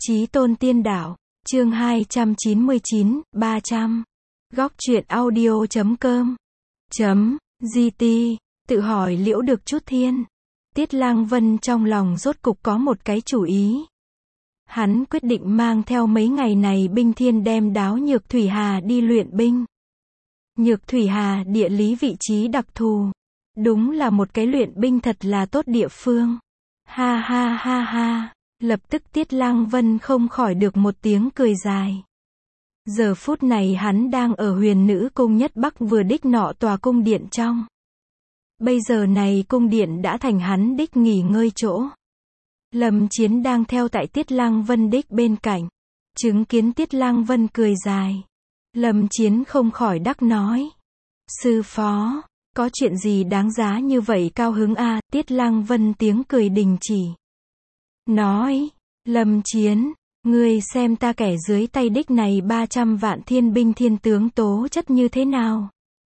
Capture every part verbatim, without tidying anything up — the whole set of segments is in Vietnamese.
Chí tôn tiên đạo, chương hai trăm chín mươi chín, ba trăm. Góc truyện audio.com. Chấm, gt, tự hỏi liễu được chút thiên. Tiết Lang Vân trong lòng rốt cục có một cái chủ ý. Hắn quyết định mang theo mấy ngày này binh thiên đem đáo Nhược Thủy Hà đi luyện binh. Nhược Thủy Hà địa lý vị trí đặc thù. Đúng là một cái luyện binh thật là tốt địa phương. Ha ha ha ha. Lập tức Tiết Lang Vân không khỏi được một tiếng cười dài. Giờ phút này hắn đang ở Huyền Nữ Cung Nhất Bắc vừa đích nọ tòa cung điện trong. Bây giờ này cung điện đã thành hắn đích nghỉ ngơi chỗ. Lâm Chiến đang theo tại Tiết Lang Vân đích bên cạnh. Chứng kiến Tiết Lang Vân cười dài. Lâm Chiến không khỏi đắc nói. Sư phó, có chuyện gì đáng giá như vậy cao hứng a? Tiết Lang Vân tiếng cười đình chỉ. Nói, Lâm Chiến, ngươi xem ta kẻ dưới tay đích này ba trăm vạn thiên binh thiên tướng tố chất như thế nào?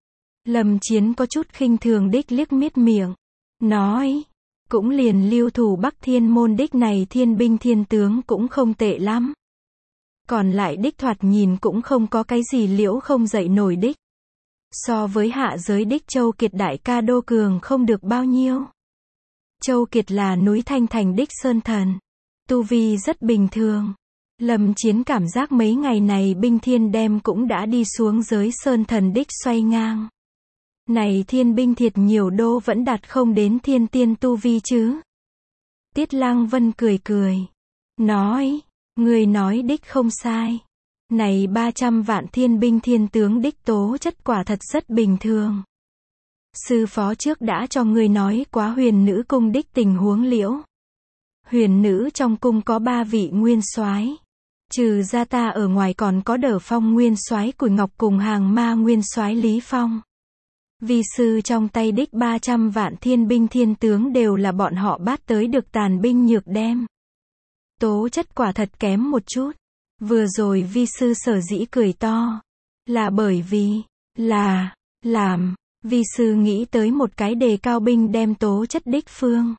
Lâm Chiến có chút khinh thường đích liếc miết miệng. Nói, cũng liền Lưu Thủ Bắc Thiên môn đích này thiên binh thiên tướng cũng không tệ lắm. Còn lại đích thoạt nhìn cũng không có cái gì liễu không dậy nổi đích. So với hạ giới đích Châu Kiệt đại ca đô cường không được bao nhiêu. Châu Kiệt là núi Thanh Thành đích sơn thần. Tu vi rất bình thường. Lâm Chiến cảm giác mấy ngày này binh thiên đem cũng đã đi xuống giới sơn thần đích xoay ngang. Này thiên binh thiệt nhiều đô vẫn đạt không đến thiên tiên tu vi chứ. Tiết Lang Vân cười cười. Nói, người nói đích không sai. Này ba trăm vạn thiên binh thiên tướng đích tố chất quả thật rất bình thường. Sư phó trước đã cho ngươi nói quá Huyền Nữ Cung đích tình huống liễu. Huyền Nữ trong cung có ba vị nguyên soái. Trừ ra ta ở ngoài còn có Đở Phong nguyên soái Củi Ngọc cùng Hàng Ma nguyên soái Lý Phong. Vi sư trong tay đích ba trăm vạn thiên binh thiên tướng đều là bọn họ bắt tới được tàn binh nhược đem. Tố chất quả thật kém một chút. Vừa rồi vi sư sở dĩ cười to. Là bởi vì, là, làm, vi sư nghĩ tới một cái đề cao binh đem tố chất đích phương.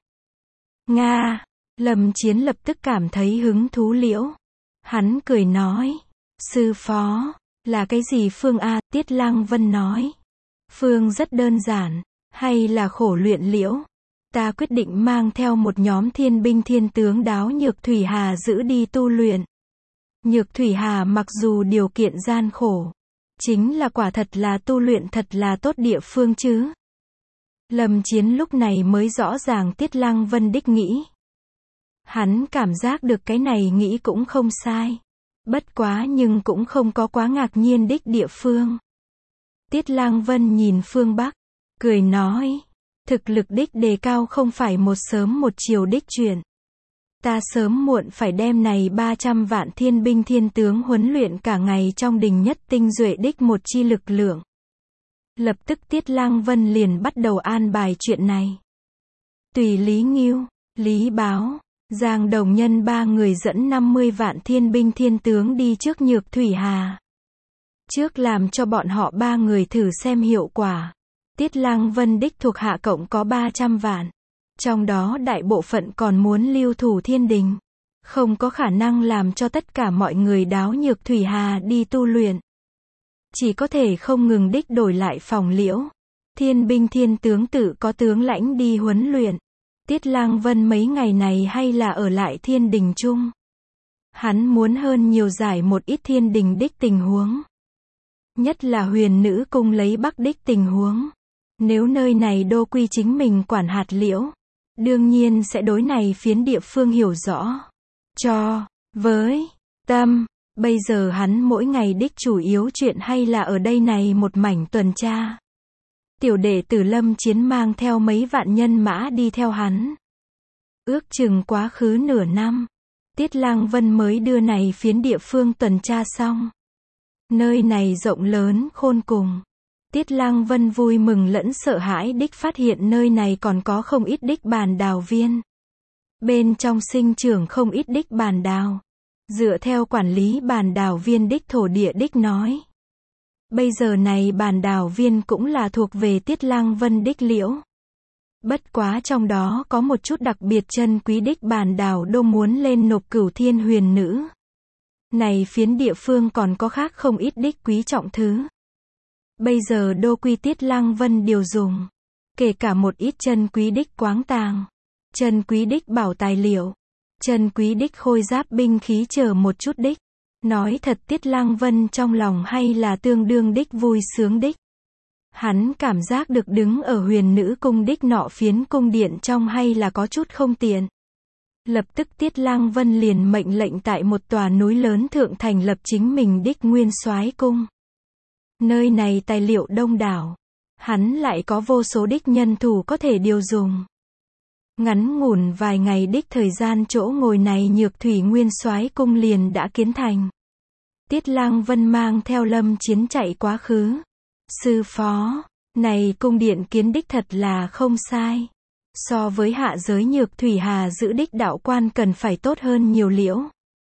Nga, Lâm Chiến lập tức cảm thấy hứng thú liễu. Hắn cười nói, sư phó, là cái gì phương a? Tiết Lang Vân nói. Phương rất đơn giản, hay là khổ luyện liễu. Ta quyết định mang theo một nhóm thiên binh thiên tướng đáo Nhược Thủy Hà giữ đi tu luyện. Nhược Thủy Hà mặc dù điều kiện gian khổ, chính là quả thật là tu luyện thật là tốt địa phương chứ. Lâm Chiến lúc này mới rõ ràng Tiết Lang Vân đích nghĩ. Hắn cảm giác được cái này nghĩ cũng không sai. Bất quá nhưng cũng không có quá ngạc nhiên đích địa phương. Tiết Lang Vân nhìn phương Bắc, cười nói, thực lực đích đề cao không phải một sớm một chiều đích chuyện. Ta sớm muộn phải đem này ba trăm vạn thiên binh thiên tướng huấn luyện cả ngày trong đình nhất tinh duệ đích một chi lực lượng. Lập tức Tiết Lang Vân liền bắt đầu an bài chuyện này. Tùy Lý Ngưu, Lý Báo, Giang Đồng Nhân ba người dẫn năm mươi vạn thiên binh thiên tướng đi trước Nhược Thủy Hà. Trước làm cho bọn họ ba người thử xem hiệu quả. Tiết Lang Vân đích thuộc hạ cộng có ba trăm vạn. Trong đó đại bộ phận còn muốn lưu thủ thiên đình. Không có khả năng làm cho tất cả mọi người đáo Nhược Thủy Hà đi tu luyện. Chỉ có thể không ngừng đích đổi lại phòng liễu. Thiên binh thiên tướng tự có tướng lãnh đi huấn luyện. Tiết Lang Vân mấy ngày này hay là ở lại thiên đình chung. Hắn muốn hơn nhiều giải một ít thiên đình đích tình huống. Nhất là Huyền Nữ Cung lấy Bắc đích tình huống. Nếu nơi này đô quy chính mình quản hạt liễu, đương nhiên sẽ đối này phiến địa phương hiểu rõ. Cho, với, tâm, bây giờ hắn mỗi ngày đích chủ yếu chuyện hay là ở đây này một mảnh tuần tra. Tiểu đệ tử Lâm Chiến mang theo mấy vạn nhân mã đi theo hắn. Ước chừng quá khứ nửa năm, Tiết Lang Vân mới đưa này phiến địa phương tuần tra xong. Nơi này rộng lớn khôn cùng. Tiết Lang Vân vui mừng lẫn sợ hãi đích phát hiện nơi này còn có không ít đích bàn đào viên. Bên trong sinh trưởng không ít đích bàn đào. Dựa theo quản lý bàn đào viên đích thổ địa đích nói. Bây giờ này bàn đào viên cũng là thuộc về Tiết Lang Vân đích liễu. Bất quá trong đó có một chút đặc biệt chân quý đích Bàn Đào Đô muốn lên nộp Cửu Thiên Huyền Nữ. Này phiến địa phương còn có khác không ít đích quý trọng thứ. Bây giờ đô quy Tiết Lăng Vân điều dùng. Kể cả một ít chân quý đích quáng tàng. Chân quý đích bảo tài liệu. Chân quý đích khôi giáp binh khí chờ một chút đích. Nói thật Tiết Lăng Vân trong lòng hay là tương đương đích vui sướng đích. Hắn cảm giác được đứng ở Huyền Nữ cung đích nọ phiến cung điện trong hay là có chút không tiện. Lập tức Tiết Lăng Vân liền mệnh lệnh tại một tòa núi lớn thượng thành lập chính mình đích Nguyên Soái cung. Nơi này tài liệu đông đảo. Hắn lại có vô số đích nhân thủ có thể điều dùng. Ngắn ngủn vài ngày đích thời gian chỗ ngồi này Nhược Thủy Nguyên Soái cung liền đã kiến thành. Tiết Lăng Vân mang theo Lâm Chiến chạy quá khứ. Sư phó, này cung điện kiến đích thật là không sai. So với hạ giới Nhược Thủy Hà giữ đích đạo quan cần phải tốt hơn nhiều liễu.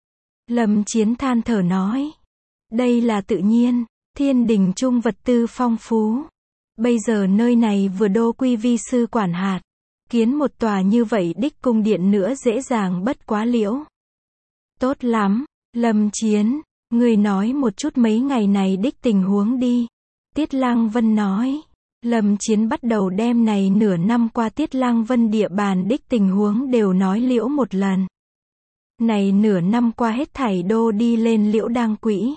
Lâm Chiến than thở nói. Đây là tự nhiên, thiên đình trung vật tư phong phú. Bây giờ nơi này vừa đô quy vi sư quản hạt. Kiến một tòa như vậy đích cung điện nữa dễ dàng bất quá liễu. Tốt lắm, Lâm Chiến, người nói một chút mấy ngày này đích tình huống đi. Tiết Lăng Vân nói. Lâm Chiến bắt đầu đem này nửa năm qua Tiết Lăng Vân địa bàn đích tình huống đều nói liễu một lần. Này nửa năm qua hết thảy đô đi lên liễu đang quỹ.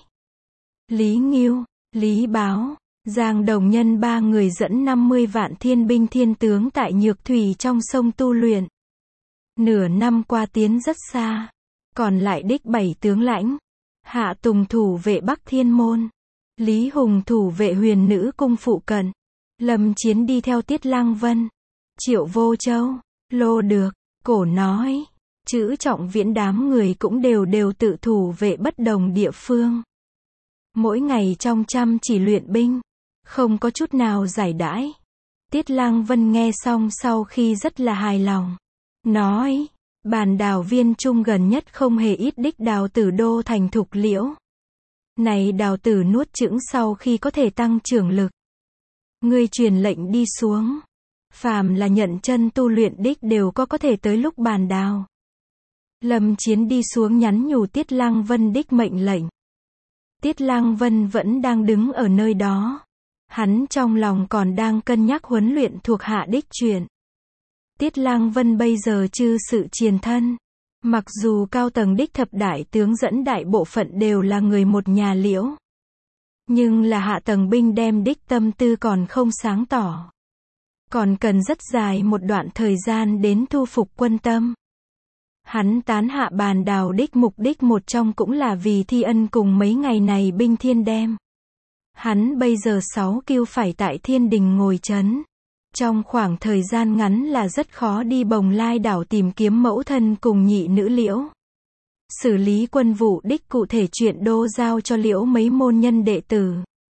Lý Nghiêu, Lý Báo, Giang Đồng Nhân ba người dẫn năm mươi vạn thiên binh thiên tướng tại Nhược Thủy trong sông tu luyện. Nửa năm qua tiến rất xa. Còn lại đích bảy tướng lãnh. Hạ Tùng thủ vệ Bắc Thiên Môn. Lý Hùng thủ vệ Huyền Nữ cung phụ cận. Lâm Chiến đi theo Tiết Lăng Vân. Triệu Vô Châu, Lô Được, Cổ Nói, Chữ Trọng Viễn đám người cũng đều đều tự thủ vệ bất đồng địa phương. Mỗi ngày trong chăm chỉ luyện binh. Không có chút nào giải đãi. Tiết Lăng Vân nghe xong sau khi rất là hài lòng. Nói, Bàn Đào viên trung gần nhất không hề ít đích đào tử đô thành thục liễu. Này đào tử nuốt chửng sau khi có thể tăng trưởng lực. Ngươi truyền lệnh đi xuống. Phàm là nhận chân tu luyện đích đều có có thể tới lúc Bàn Đào. Lâm Chiến đi xuống nhắn nhủ Tiết Lăng Vân đích mệnh lệnh. Tiết Lăng Vân vẫn đang đứng ở nơi đó. Hắn trong lòng còn đang cân nhắc huấn luyện thuộc hạ đích chuyện. Tiết Lăng Vân bây giờ chư sự triền thân. Mặc dù cao tầng đích thập đại tướng dẫn đại bộ phận đều là người một nhà liễu. Nhưng là hạ tầng binh đem đích tâm tư còn không sáng tỏ. Còn cần rất dài một đoạn thời gian đến thu phục quân tâm. Hắn tán hạ Bàn Đào đích mục đích một trong cũng là vì thi ân cùng mấy ngày này binh thiên đem. Hắn bây giờ sáu kiêu phải tại thiên đình ngồi chấn. Trong khoảng thời gian ngắn là rất khó đi Bồng Lai đảo tìm kiếm mẫu thân cùng nhị nữ liễu. Xử lý quân vụ đích cụ thể chuyện đô giao cho liễu mấy môn nhân đệ tử.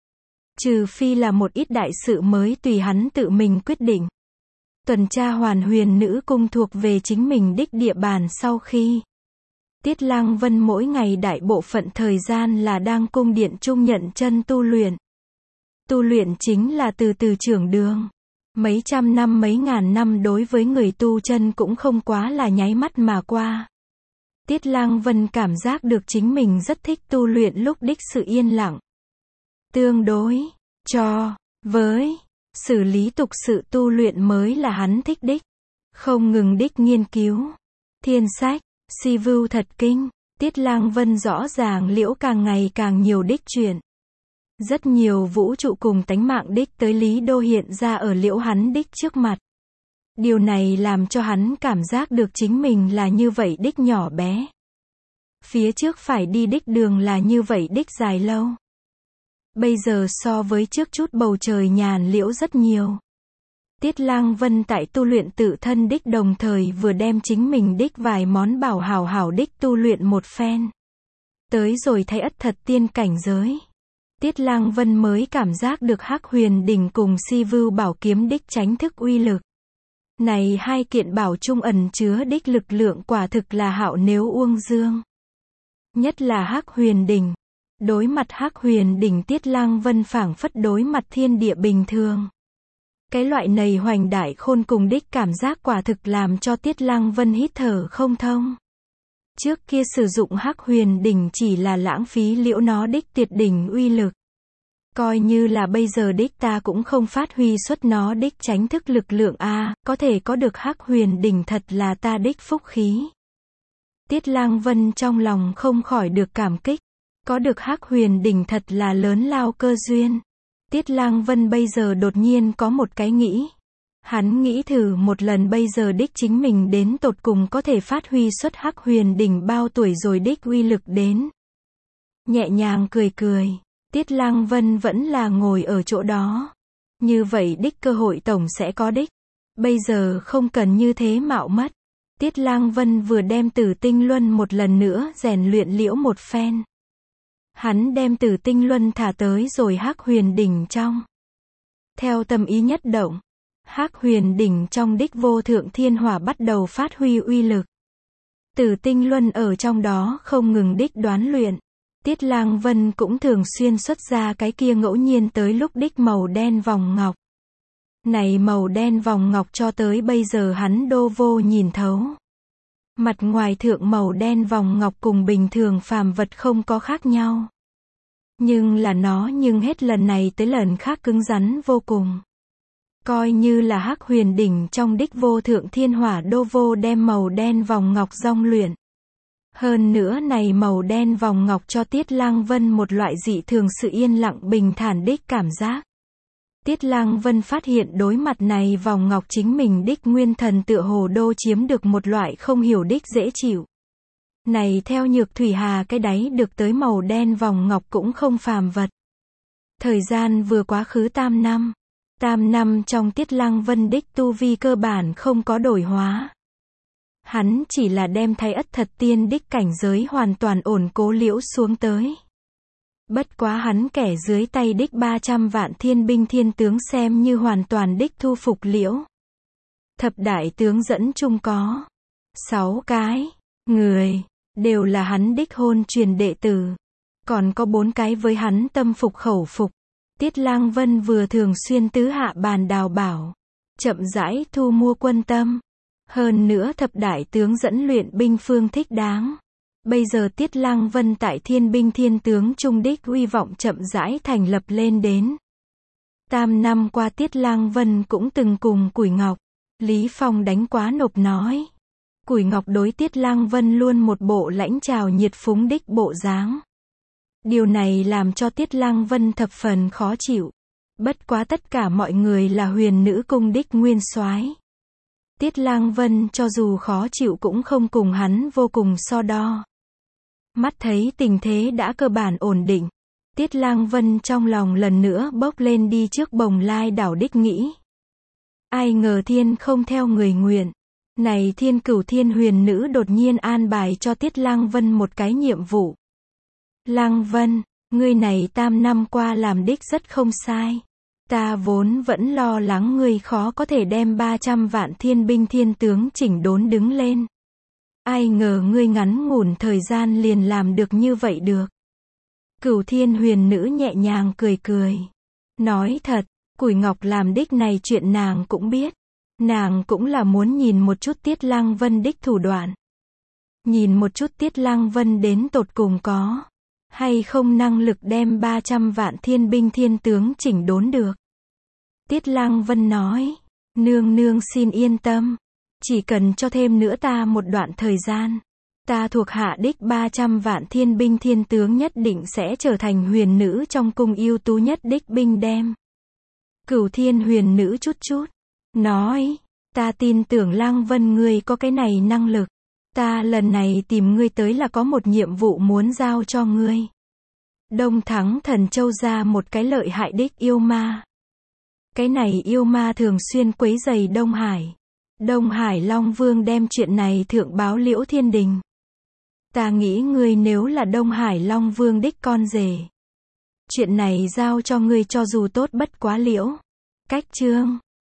Trừ phi là một ít đại sự mới tùy hắn tự mình quyết định. Tuần tra Hoàn Huyền Nữ cung thuộc về chính mình đích địa bàn sau khi. Tiết Lăng Vân mỗi ngày đại bộ phận thời gian là đang cung điện trung nhận chân tu luyện. Tu luyện chính là từ từ trưởng đường. Mấy trăm năm mấy ngàn năm đối với người tu chân cũng không quá là nháy mắt mà qua. Tiết Lăng Vân cảm giác được chính mình rất thích tu luyện lúc đích sự yên lặng. Tương đối, cho, với, xử lý tục sự tu luyện mới là hắn thích đích. Không ngừng đích nghiên cứu. Thiên sách, si vưu thật kinh, Tiết Lăng Vân rõ ràng liễu càng ngày càng nhiều đích chuyện. Rất nhiều vũ trụ cùng tánh mạng đích tới lý đô hiện ra ở liễu hắn đích trước mặt. Điều này làm cho hắn cảm giác được chính mình là như vậy đích nhỏ bé. Phía trước phải đi đích đường là như vậy đích dài lâu. Bây giờ so với trước chút bầu trời nhàn liễu rất nhiều. Tiết Lăng Vân tại tu luyện tự thân đích đồng thời vừa đem chính mình đích vài món bảo hảo hảo đích tu luyện một phen. Tới rồi thay ất thật tiên cảnh giới. Tiết Lăng Vân mới cảm giác được Hắc Huyền Đỉnh cùng Si Vưu Bảo kiếm đích tránh thức uy lực. Này hai kiện bảo trung ẩn chứa đích lực lượng quả thực là hạo nếu uông dương. Nhất là Hắc Huyền Đỉnh. Đối mặt Hắc Huyền Đỉnh Tiết Lăng Vân phảng phất đối mặt thiên địa bình thường. Cái loại nầy hoành đại khôn cùng đích cảm giác quả thực làm cho Tiết Lăng Vân hít thở không thông. Trước kia sử dụng Hắc Huyền Đỉnh chỉ là lãng phí liễu nó đích tuyệt đỉnh uy lực. Coi như là bây giờ đích ta cũng không phát huy xuất nó đích tránh thức lực lượng a, có thể có được Hắc Huyền Đỉnh thật là ta đích phúc khí. Tiết Lăng Vân trong lòng không khỏi được cảm kích. Có được Hắc Huyền Đỉnh thật là lớn lao cơ duyên. Tiết Lăng Vân bây giờ đột nhiên có một cái nghĩ. Hắn nghĩ thử một lần bây giờ đích chính mình đến tột cùng có thể phát huy xuất Hắc Huyền Đỉnh bao tuổi rồi đích uy lực đến. Nhẹ nhàng cười cười, Tiết Lăng Vân vẫn là ngồi ở chỗ đó. Như vậy đích cơ hội tổng sẽ có đích. Bây giờ không cần như thế mạo mất. Tiết Lăng Vân vừa đem Tử Tinh Luân một lần nữa rèn luyện liễu một phen. Hắn đem Tử Tinh Luân thả tới rồi Hắc Huyền Đỉnh trong. Theo tâm ý nhất động, Hắc Huyền Đỉnh trong đích vô thượng thiên hỏa bắt đầu phát huy uy lực. Tử Tinh Luân ở trong đó không ngừng đích đoán luyện. Tiết Lăng Vân cũng thường xuyên xuất ra cái kia ngẫu nhiên tới lúc đích màu đen vòng ngọc. Này màu đen vòng ngọc cho tới bây giờ hắn đô vô nhìn thấu. Mặt ngoài thượng màu đen vòng ngọc cùng bình thường phàm vật không có khác nhau. Nhưng là nó nhưng hết lần này tới lần khác cứng rắn vô cùng. Coi như là Hắc Huyền Đỉnh trong đích vô thượng thiên hỏa đô vô đem màu đen vòng ngọc dong luyện. Hơn nữa này màu đen vòng ngọc cho Tiết Lăng Vân một loại dị thường sự yên lặng bình thản đích cảm giác. Tiết Lăng Vân phát hiện đối mặt này vòng ngọc chính mình đích nguyên thần tựa hồ đô chiếm được một loại không hiểu đích dễ chịu. Này theo Nhược Thủy Hà cái đáy được tới màu đen vòng ngọc cũng không phàm vật. Thời gian vừa quá khứ tam năm. Tam năm trong Tiết Lăng Vân đích tu vi cơ bản không có đổi hóa. Hắn chỉ là đem Thái Ất Thật Tiên đích cảnh giới hoàn toàn ổn cố liễu xuống tới. Bất quá hắn kẻ dưới tay đích ba trăm vạn thiên binh thiên tướng xem như hoàn toàn đích thu phục liễu. Thập đại tướng dẫn chung có sáu cái người, đều là hắn đích hôn truyền đệ tử. Còn có bốn cái với hắn tâm phục khẩu phục. Tiết Lăng Vân vừa thường xuyên tứ hạ bàn đào bảo, chậm rãi thu mua quân tâm. Hơn nữa thập đại tướng dẫn luyện binh phương thích đáng. Bây giờ Tiết Lăng Vân tại thiên binh thiên tướng trung đích uy vọng chậm rãi thành lập lên đến. Tam năm qua Tiết Lăng Vân cũng từng cùng Củi Ngọc, Lý Phong đánh quá nộp nói. Củi Ngọc đối Tiết Lăng Vân luôn một bộ lãnh trào nhiệt phúng đích bộ dáng. Điều này làm cho Tiết Lăng Vân thập phần khó chịu. Bất quá tất cả mọi người là Huyền Nữ Cung đích nguyên soái. Tiết Lăng Vân cho dù khó chịu cũng không cùng hắn vô cùng so đo. Mắt thấy tình thế đã cơ bản ổn định. Tiết Lăng Vân trong lòng lần nữa bốc lên đi trước Bồng Lai đảo đích nghĩ. Ai ngờ thiên không theo người nguyện. Này Thiên Cửu Thiên Huyền Nữ đột nhiên an bài cho Tiết Lăng Vân một cái nhiệm vụ. Lăng Vân, ngươi này tam năm qua làm đích rất không sai. Ta vốn vẫn lo lắng ngươi khó có thể đem ba trăm vạn thiên binh thiên tướng chỉnh đốn đứng lên. Ai ngờ ngươi ngắn ngủn thời gian liền làm được như vậy được. Cửu Thiên Huyền Nữ nhẹ nhàng cười cười. Nói thật, Củi Ngọc làm đích này chuyện nàng cũng biết. Nàng cũng là muốn nhìn một chút Tiết Lăng Vân đích thủ đoạn. Nhìn một chút Tiết Lăng Vân đến tột cùng có hay không năng lực đem ba trăm vạn thiên binh thiên tướng chỉnh đốn được. Tiết Lăng Vân nói, nương nương xin yên tâm. Chỉ cần cho thêm nữa ta một đoạn thời gian. Ta thuộc hạ đích ba trăm vạn thiên binh thiên tướng nhất định sẽ trở thành huyền nữ trong cung ưu tú nhất đích binh đem. Cửu Thiên Huyền Nữ chút chút. Nói, ta tin tưởng Lăng Vân ngươi có cái này năng lực. Ta lần này tìm ngươi tới là có một nhiệm vụ muốn giao cho ngươi. Đông Thắng Thần Châu ra một cái lợi hại đích yêu ma. Cái này yêu ma thường xuyên quấy rầy Đông Hải. Đông Hải Long Vương đem chuyện này thượng báo liễu thiên đình. Ta nghĩ ngươi nếu là Đông Hải Long Vương đích con rể. Chuyện này giao cho ngươi cho dù tốt bất quá liễu. Cách chương